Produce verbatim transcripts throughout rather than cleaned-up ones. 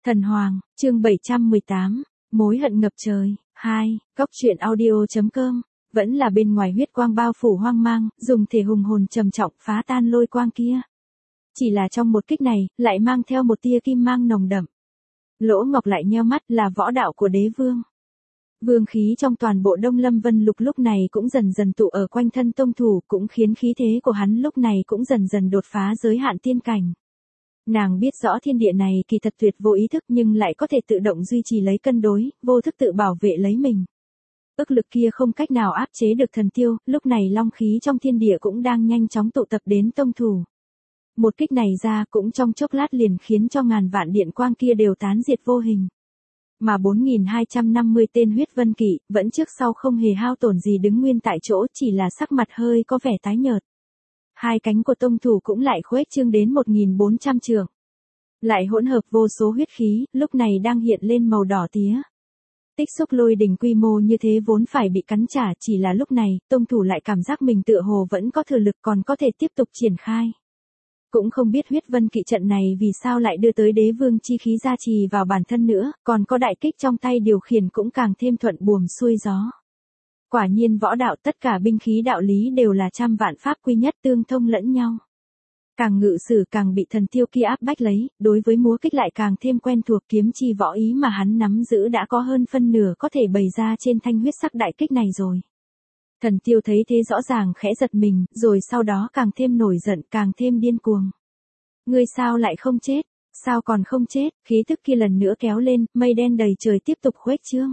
Thần Hoàng, chương bảy trăm mười tám, mối hận ngập trời, hai, góc truyện audio.com, vẫn là bên ngoài huyết quang bao phủ hoang mang, dùng thể hùng hồn trầm trọng phá tan lôi quang kia. Chỉ là trong một kích này, lại mang theo một tia kim mang nồng đậm. Lỗ Ngọc lại nheo mắt là võ đạo của đế vương. Vương khí trong toàn bộ Đông Lâm Vân Lục lúc này cũng dần dần tụ ở quanh thân tông thủ, cũng khiến khí thế của hắn lúc này cũng dần dần đột phá giới hạn tiên cảnh. Nàng biết rõ thiên địa này kỳ thật tuyệt vô ý thức nhưng lại có thể tự động duy trì lấy cân đối, vô thức tự bảo vệ lấy mình. Ức lực kia không cách nào áp chế được thần tiêu, lúc này long khí trong thiên địa cũng đang nhanh chóng tụ tập đến tông thủ. Một kích này ra cũng trong chốc lát liền khiến cho ngàn vạn điện quang kia đều tán diệt vô hình. Mà bốn nghìn hai trăm năm mươi tên huyết vân kỵ, vẫn trước sau không hề hao tổn gì đứng nguyên tại chỗ, chỉ là sắc mặt hơi có vẻ tái nhợt. Hai cánh của tông thủ cũng lại khuếch trương đến một nghìn bốn trăm trượng. Lại hỗn hợp vô số huyết khí, lúc này đang hiện lên màu đỏ tía. Tích xúc lôi đỉnh quy mô như thế vốn phải bị cắn trả, chỉ là lúc này, tông thủ lại cảm giác mình tựa hồ vẫn có thừa lực còn có thể tiếp tục triển khai. Cũng không biết huyết vân kỵ trận này vì sao lại đưa tới đế vương chi khí gia trì vào bản thân nữa, còn có đại kích trong tay điều khiển cũng càng thêm thuận buồm xuôi gió. Quả nhiên võ đạo tất cả binh khí đạo lý đều là trăm vạn pháp quy nhất tương thông lẫn nhau. Càng ngự sử càng bị thần tiêu kia áp bách lấy, đối với múa kích lại càng thêm quen thuộc, kiếm chi võ ý mà hắn nắm giữ đã có hơn phân nửa có thể bày ra trên thanh huyết sắc đại kích này rồi. Thần tiêu thấy thế rõ ràng khẽ giật mình, rồi sau đó càng thêm nổi giận, càng thêm điên cuồng. Ngươi sao lại không chết, sao còn không chết, khí tức kia lần nữa kéo lên, mây đen đầy trời tiếp tục khuếch trương.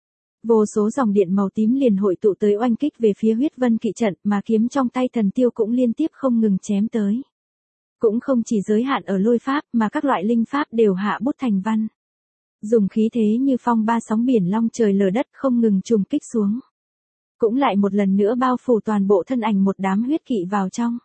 Vô số dòng điện màu tím liền hội tụ tới oanh kích về phía huyết vân kỵ trận, mà kiếm trong tay thần tiêu cũng liên tiếp không ngừng chém tới. Cũng không chỉ giới hạn ở lôi pháp mà các loại linh pháp đều hạ bút thành văn. Dùng khí thế như phong ba sóng biển long trời lở đất không ngừng trùng kích xuống. Cũng lại một lần nữa bao phủ toàn bộ thân ảnh một đám huyết kỵ vào trong.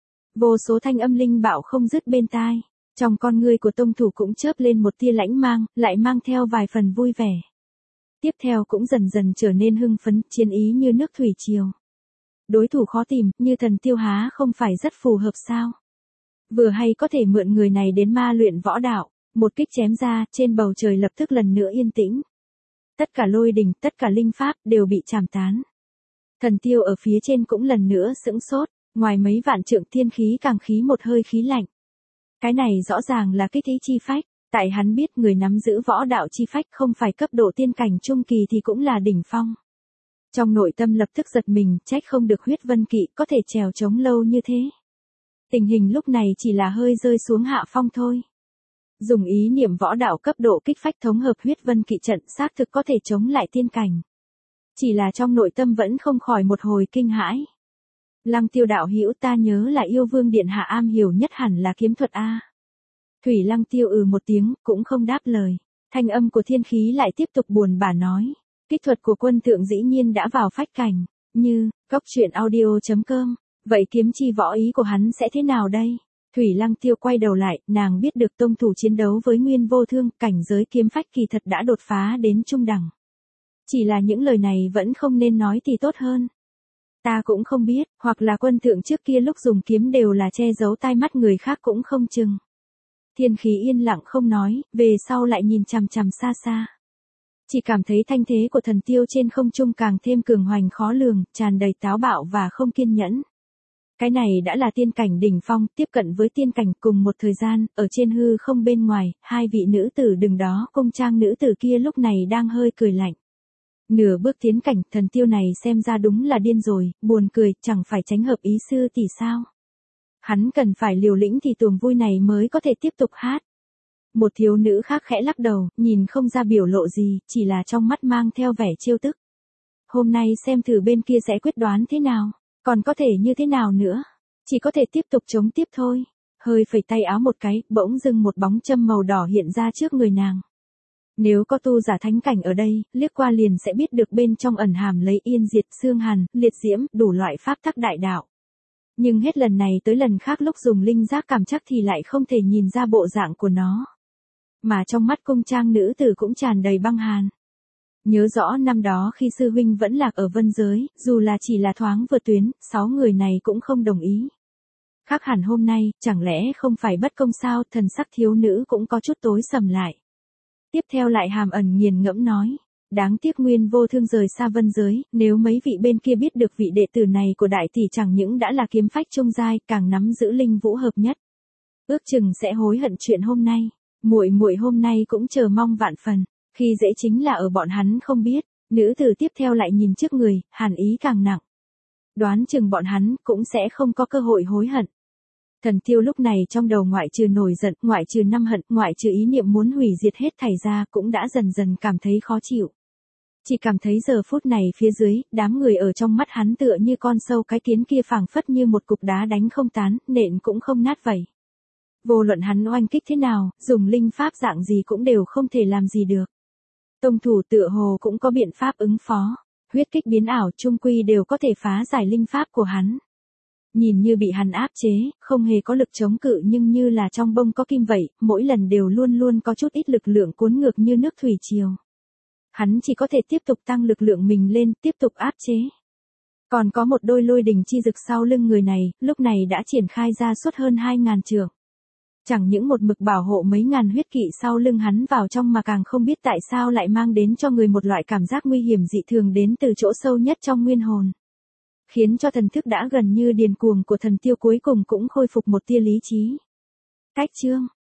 Vô số thanh âm linh bạo không dứt bên tai. Trong con ngươi của tông thủ cũng chớp lên một tia lãnh mang, lại mang theo vài phần vui vẻ. Tiếp theo cũng dần dần trở nên hưng phấn, chiến ý như nước thủy triều. Đối thủ khó tìm, như thần tiêu há không phải rất phù hợp sao? Vừa hay có thể mượn người này đến ma luyện võ đạo, một kích chém ra, trên bầu trời lập tức lần nữa yên tĩnh. Tất cả lôi đỉnh, tất cả linh pháp đều bị chảm tán. Thần tiêu ở phía trên cũng lần nữa sững sốt, ngoài mấy vạn trượng thiên khí càng khí một hơi khí lạnh. Cái này rõ ràng là kích ý chi phách, tại hắn biết người nắm giữ võ đạo chi phách không phải cấp độ tiên cảnh trung kỳ thì cũng là đỉnh phong. Trong nội tâm lập tức giật mình, trách không được huyết vân kỵ có thể trèo chống lâu như thế. Tình hình lúc này chỉ là hơi rơi xuống hạ phong thôi. Dùng ý niệm võ đạo cấp độ kích phách thống hợp huyết vân kỵ trận xác thực có thể chống lại tiên cảnh. Chỉ là trong nội tâm vẫn không khỏi một hồi kinh hãi. Lăng Tiêu đạo hữu, ta nhớ là yêu vương điện hạ am hiểu nhất hẳn là kiếm thuật a. Thủy Lăng Tiêu ừ một tiếng, cũng không đáp lời. Thanh âm của thiên khí lại tiếp tục buồn bã nói. Kích thuật của quân thượng dĩ nhiên đã vào phách cảnh, như, góc truyện audio.com. Vậy kiếm chi võ ý của hắn sẽ thế nào đây? Thủy Lăng Tiêu quay đầu lại, nàng biết được tông thủ chiến đấu với Nguyên Vô Thương, cảnh giới kiếm phách kỳ thật đã đột phá đến trung đẳng. Chỉ là những lời này vẫn không nên nói thì tốt hơn. Ta cũng không biết, hoặc là quân thượng trước kia lúc dùng kiếm đều là che giấu tai mắt người khác cũng không chừng. Thiên khí yên lặng không nói, về sau lại nhìn chằm chằm xa xa. Chỉ cảm thấy thanh thế của thần tiêu trên không trung càng thêm cường hoành khó lường, tràn đầy táo bạo và không kiên nhẫn. Cái này đã là tiên cảnh đỉnh phong, tiếp cận với tiên cảnh cùng một thời gian, ở trên hư không bên ngoài, hai vị nữ tử đứng đó, cung trang nữ tử kia lúc này đang hơi cười lạnh. Nửa bước tiến cảnh, thần tiêu này xem ra đúng là điên rồi, buồn cười, chẳng phải tránh hợp ý sư tỷ sao. Hắn cần phải liều lĩnh thì tuồng vui này mới có thể tiếp tục hát. Một thiếu nữ khác khẽ lắc đầu, nhìn không ra biểu lộ gì, chỉ là trong mắt mang theo vẻ trêu tức. Hôm nay xem thử bên kia sẽ quyết đoán thế nào, còn có thể như thế nào nữa, chỉ có thể tiếp tục chống tiếp thôi. Hơi phẩy tay áo một cái, bỗng dưng một bóng châm màu đỏ hiện ra trước người nàng. Nếu có tu giả thánh cảnh ở đây, liếc qua liền sẽ biết được bên trong ẩn hàm lấy yên diệt, xương hàn, liệt diễm, đủ loại pháp tắc đại đạo. Nhưng hết lần này tới lần khác lúc dùng linh giác cảm chắc thì lại không thể nhìn ra bộ dạng của nó. Mà trong mắt cung trang nữ tử cũng tràn đầy băng hàn. Nhớ rõ năm đó khi sư huynh vẫn lạc ở vân giới, dù là chỉ là thoáng vượt tuyến, sáu người này cũng không đồng ý. Khác hẳn hôm nay, chẳng lẽ không phải bất công sao, thần sắc thiếu nữ cũng có chút tối sầm lại. Tiếp theo lại hàm ẩn nghiền ngẫm nói. Đáng tiếc Nguyên Vô Thương rời xa vân giới, nếu mấy vị bên kia biết được vị đệ tử này của đại tỷ chẳng những đã là kiếm phách trung giai, càng nắm giữ linh vũ hợp nhất. Ước chừng sẽ hối hận chuyện hôm nay. Muội muội hôm nay cũng chờ mong vạn phần, khi dễ chính là ở bọn hắn không biết. Nữ tử tiếp theo lại nhìn trước người, hàn ý càng nặng. Đoán chừng bọn hắn cũng sẽ không có cơ hội hối hận. Thần Tiêu lúc này trong đầu ngoại trừ nổi giận, ngoại trừ năm hận, ngoại trừ ý niệm muốn hủy diệt hết thảy ra, cũng đã dần dần cảm thấy khó chịu. Chỉ cảm thấy giờ phút này phía dưới, đám người ở trong mắt hắn tựa như con sâu cái kiến kia phảng phất như một cục đá đánh không tán, nện cũng không nát vậy. Vô luận hắn oanh kích thế nào, dùng linh pháp dạng gì cũng đều không thể làm gì được. Tông thủ tựa hồ cũng có biện pháp ứng phó, huyết kích biến ảo chung quy đều có thể phá giải linh pháp của hắn. Nhìn như bị hắn áp chế, không hề có lực chống cự nhưng như là trong bông có kim vậy, mỗi lần đều luôn luôn có chút ít lực lượng cuốn ngược như nước thủy triều. Hắn chỉ có thể tiếp tục tăng lực lượng mình lên, tiếp tục áp chế. Còn có một đôi lôi đình chi dực sau lưng người này, lúc này đã triển khai ra suốt hơn hai ngàn trượng. Chẳng những một mực bảo hộ mấy ngàn huyết kỵ sau lưng hắn vào trong mà càng không biết tại sao lại mang đến cho người một loại cảm giác nguy hiểm dị thường đến từ chỗ sâu nhất trong nguyên hồn. Khiến cho thần thức đã gần như điên cuồng của thần Tiêu cuối cùng cũng khôi phục một tia lý trí. Cách chương